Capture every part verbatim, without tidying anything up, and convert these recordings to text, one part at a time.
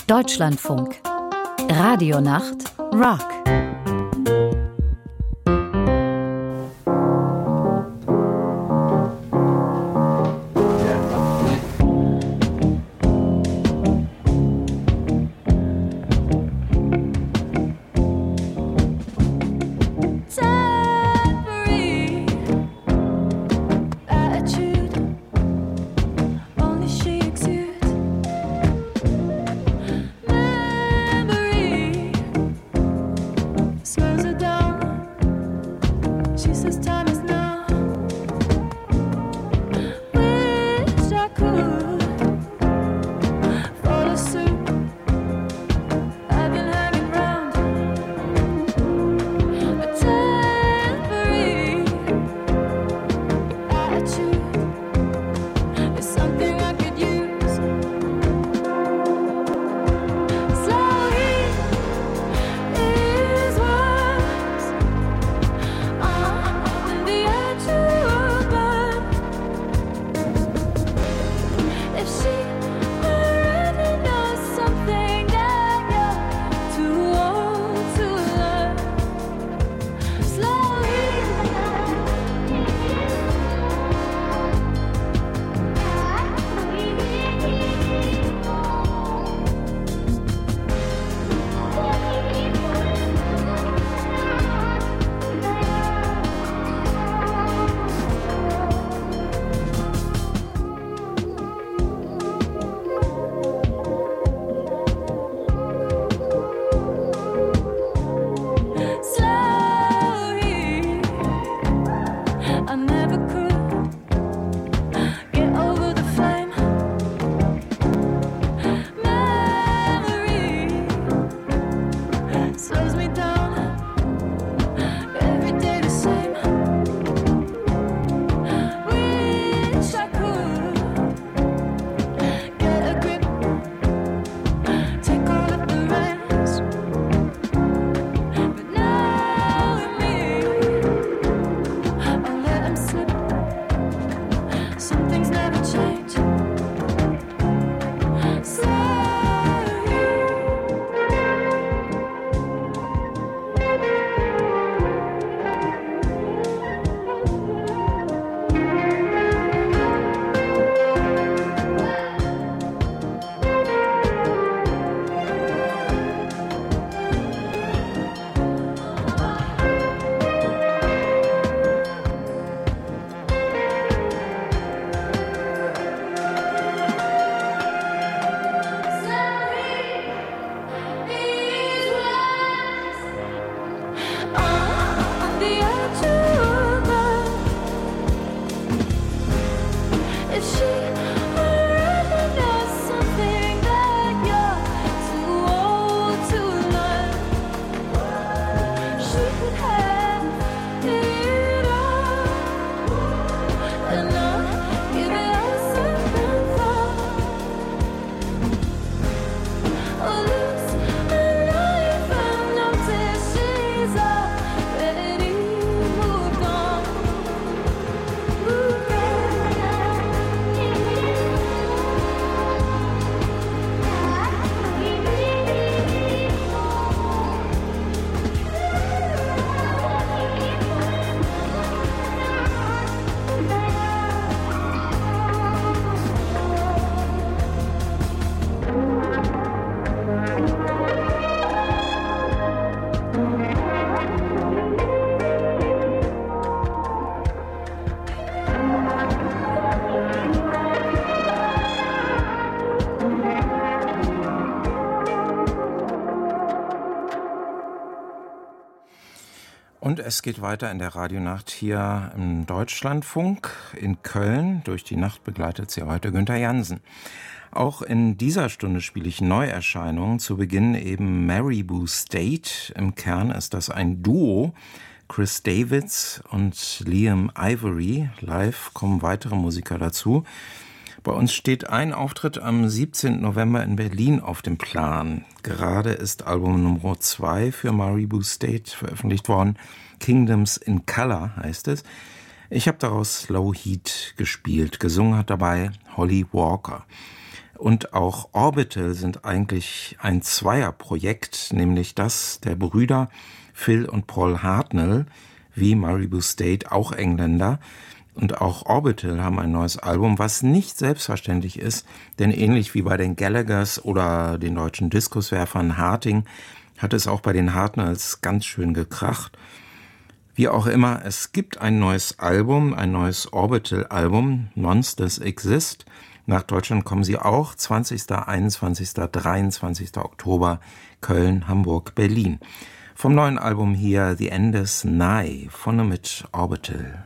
Deutschlandfunk. Radionacht Rock. Und es geht weiter in der Radionacht hier im Deutschlandfunk in Köln. Durch die Nacht begleitet sie heute Günther Jansen. Auch in dieser Stunde spiele ich Neuerscheinungen. Zu Beginn eben Maribou State. Im Kern ist das ein Duo. Chris Davids und Liam Ivory. Live kommen weitere Musiker dazu. Bei uns steht ein Auftritt am siebzehnten November in Berlin auf dem Plan. Gerade ist Album Nummer zwei für Maribou State veröffentlicht worden. Kingdoms in Color heißt es. Ich habe daraus Low Heat gespielt. Gesungen hat dabei Holly Walker. und auch Orbital sind eigentlich ein Zweierprojekt, nämlich das der Brüder Phil und Paul Hartnell, wie Maribou State auch Engländer. Und auch Orbital haben ein neues Album, was nicht selbstverständlich ist, denn ähnlich wie bei den Gallaghers oder den deutschen Diskuswerfern Harting hat es auch bei den Hartnells ganz schön gekracht. Wie auch immer, es gibt ein neues Album, ein neues Orbital-Album, Monsters Exist. Nach Deutschland kommen sie auch, zwanzigster, einundzwanzigster, dreiundzwanzigster Oktober, Köln, Hamburg, Berlin. Vom neuen Album hier The End is Nigh, vorne mit Orbital.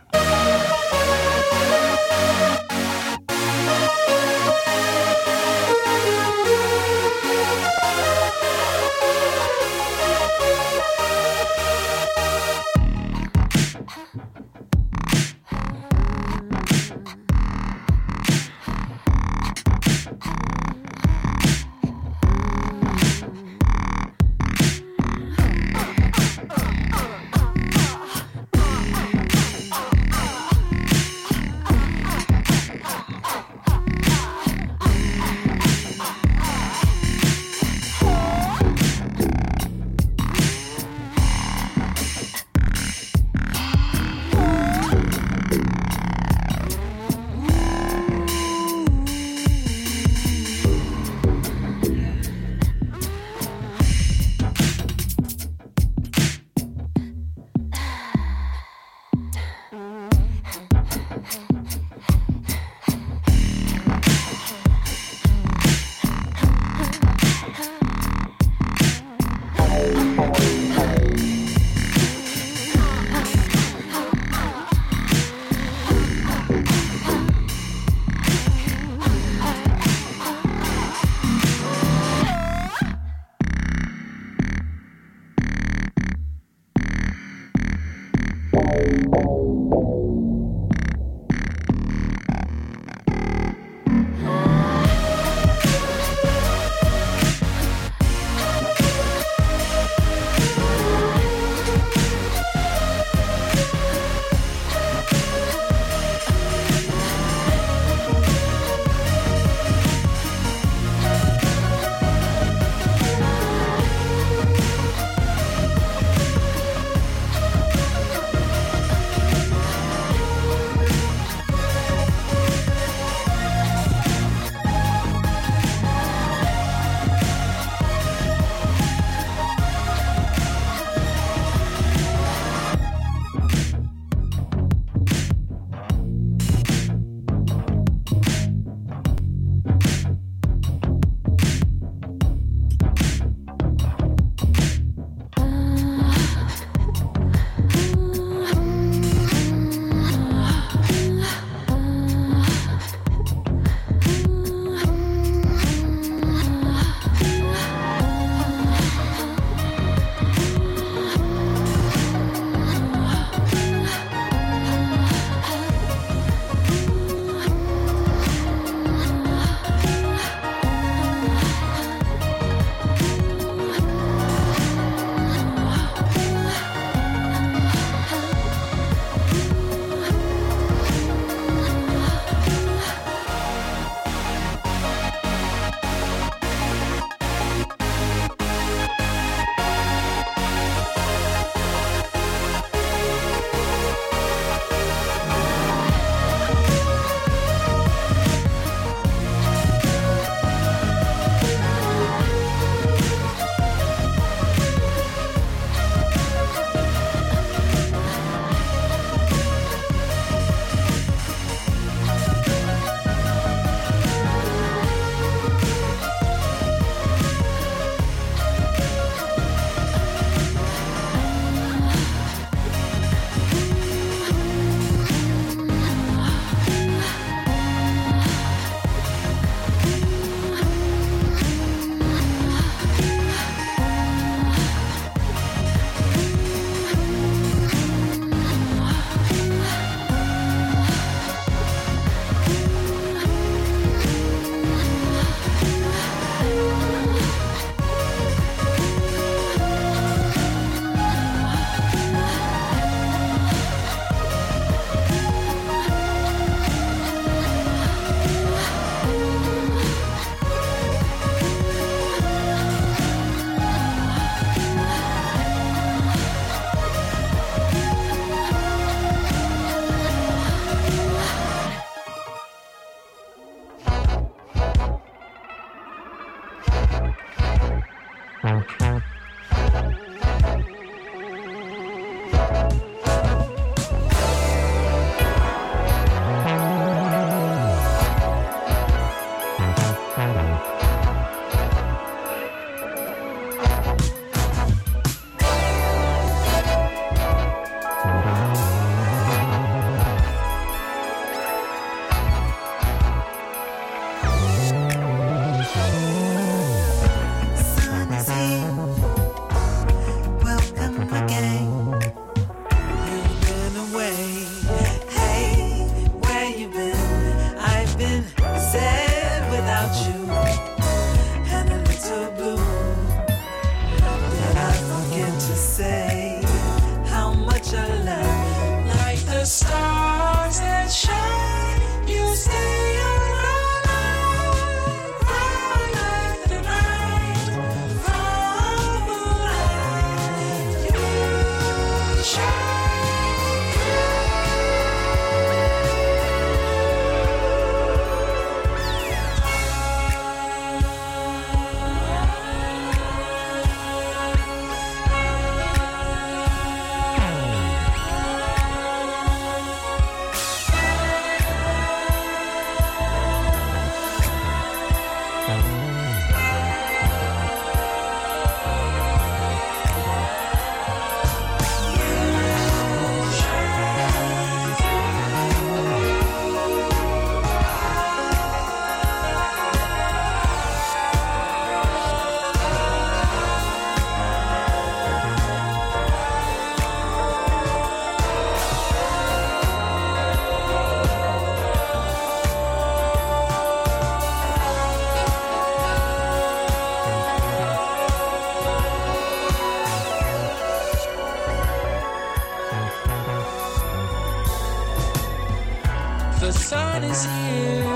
The sun is here,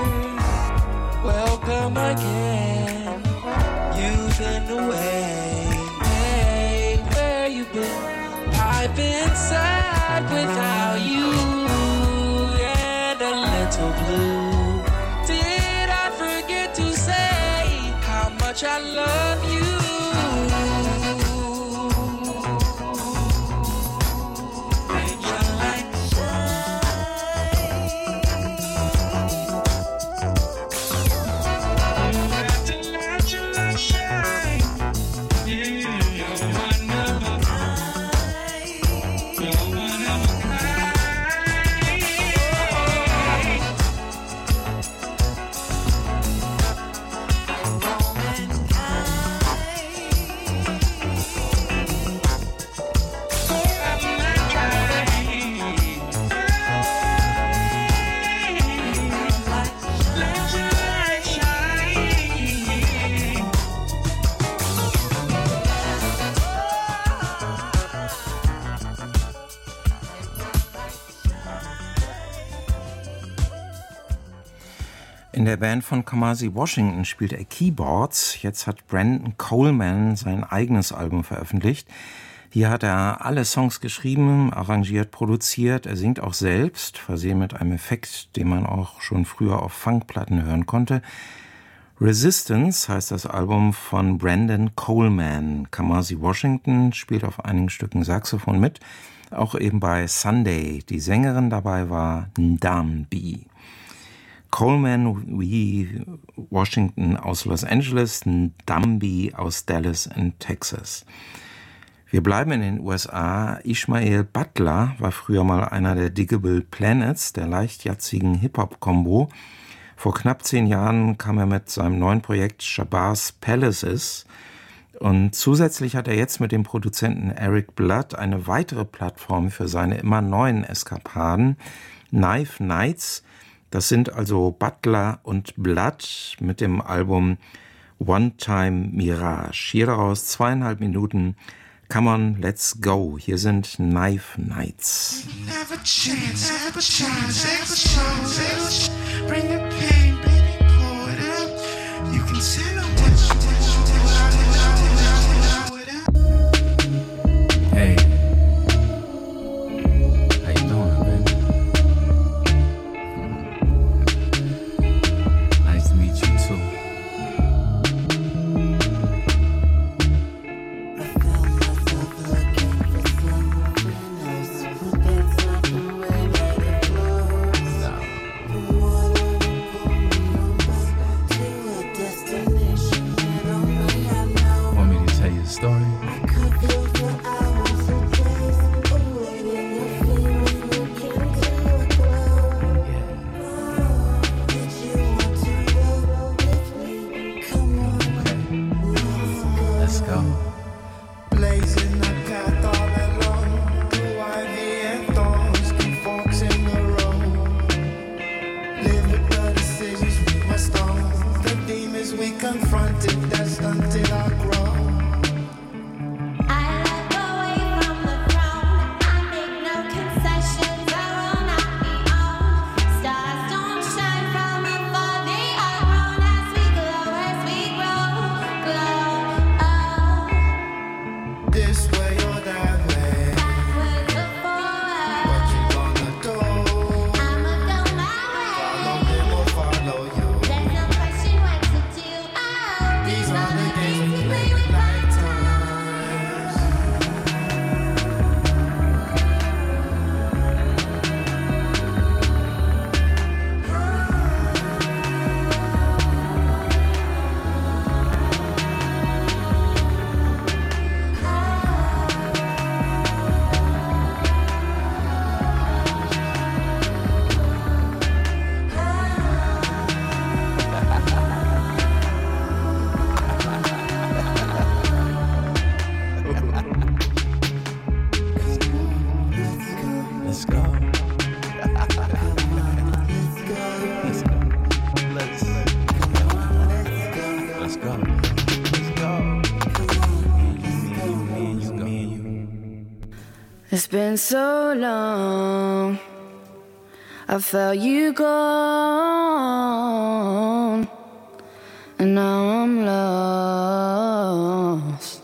welcome again. You've been away, hey, where you been? I've been sad without you, and a little blue. Did I forget to say how much I love you? In der Band von Kamasi Washington spielt er Keyboards. Jetzt hat Brendan Coleman sein eigenes Album veröffentlicht. Hier hat er alle Songs geschrieben, arrangiert, produziert. Er singt auch selbst, versehen mit einem Effekt, den man auch schon früher auf Funkplatten hören konnte. Resistance heißt das Album von Brendan Coleman. Kamasi Washington spielt auf einigen Stücken Saxophon mit, auch eben bei Sunday. Die Sängerin dabei war Ndambi. Coleman wie Washington aus Los Angeles, Ndambi aus Dallas in Texas. Wir bleiben in den U S A. Ishmael Butler war früher mal einer der Digable Planets, der leicht jazzigen Hip-Hop-Kombo. Vor knapp zehn Jahren kam er mit seinem neuen Projekt Shabazz Palaces. Und zusätzlich hat er jetzt mit dem Produzenten Eric Blood eine weitere Plattform für seine immer neuen Eskapaden, Knife Nights. Das sind also Butler und Blood mit dem Album One Time Mirage. Hier daraus zweieinhalb Minuten. Come on, let's go. Hier sind Knife Nights. Have a chance, have a chance, have a chance, have a bring the pain, baby, pour it out. You can sit on this, this, this, Hey, how you doing, baby? Nice to meet you too. go. Blazing the path all along. Through ivy and thorns, keep forks in the road. Live with the decisions we must own. The demons we confronted, that stunted our growth. It's been so long, I felt you gone, and now I'm lost.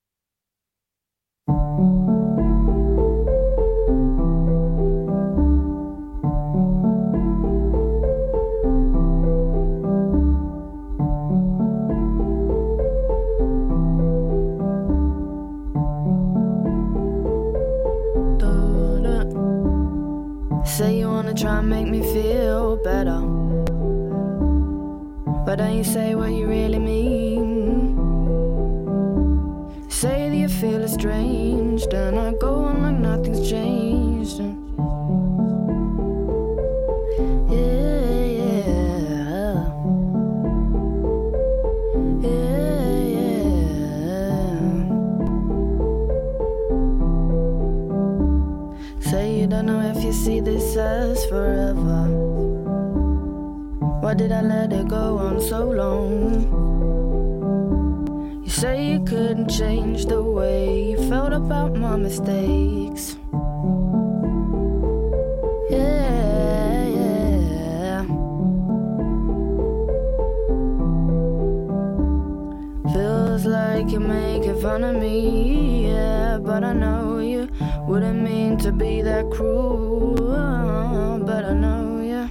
Say you wanna try and make me feel better, but then you say what you really mean. Say that you feel estranged, and I go on like nothing's changed. And yeah, yeah, yeah, yeah. Say you don't know if you see this as forever. Why did I let it go on so long? You say you couldn't change the way you felt about my mistakes. Yeah, yeah. Feels like you're making fun of me, yeah, but I know you wouldn't mean to be that cruel, but I know you.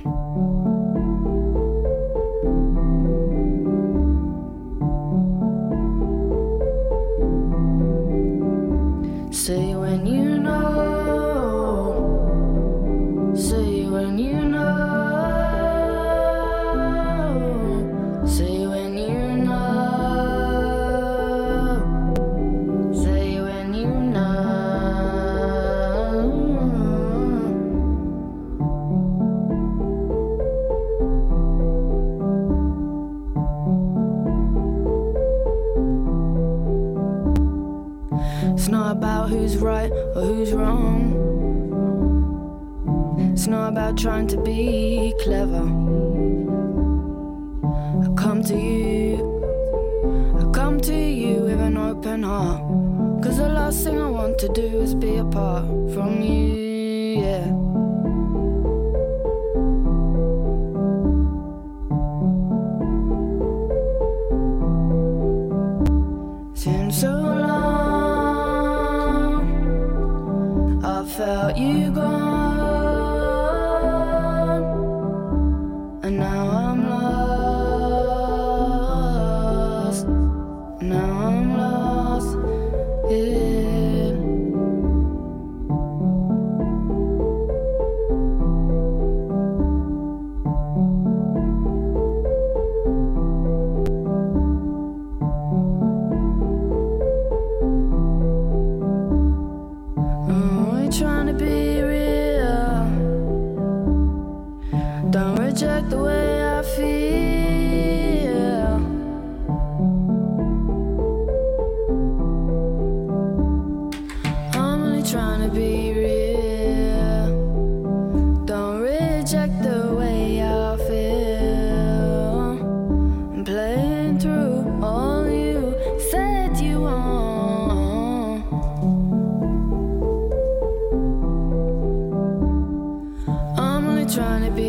Say when you know, say when you know, say when you know, say when you know. It's not about who's right or who's wrong. It's not about trying to be clever. I come to you, I come to you with an open heart. Cause the last thing I want to do is be apart from you, yeah. Since so long, I felt you gone, and now I'm lost. Now I'm lost, yeah. Oh, we're trying to be real. Don't reject the way I feel. be real. Don't reject the way I feel. I'm playing through all you said you want. I'm only trying to be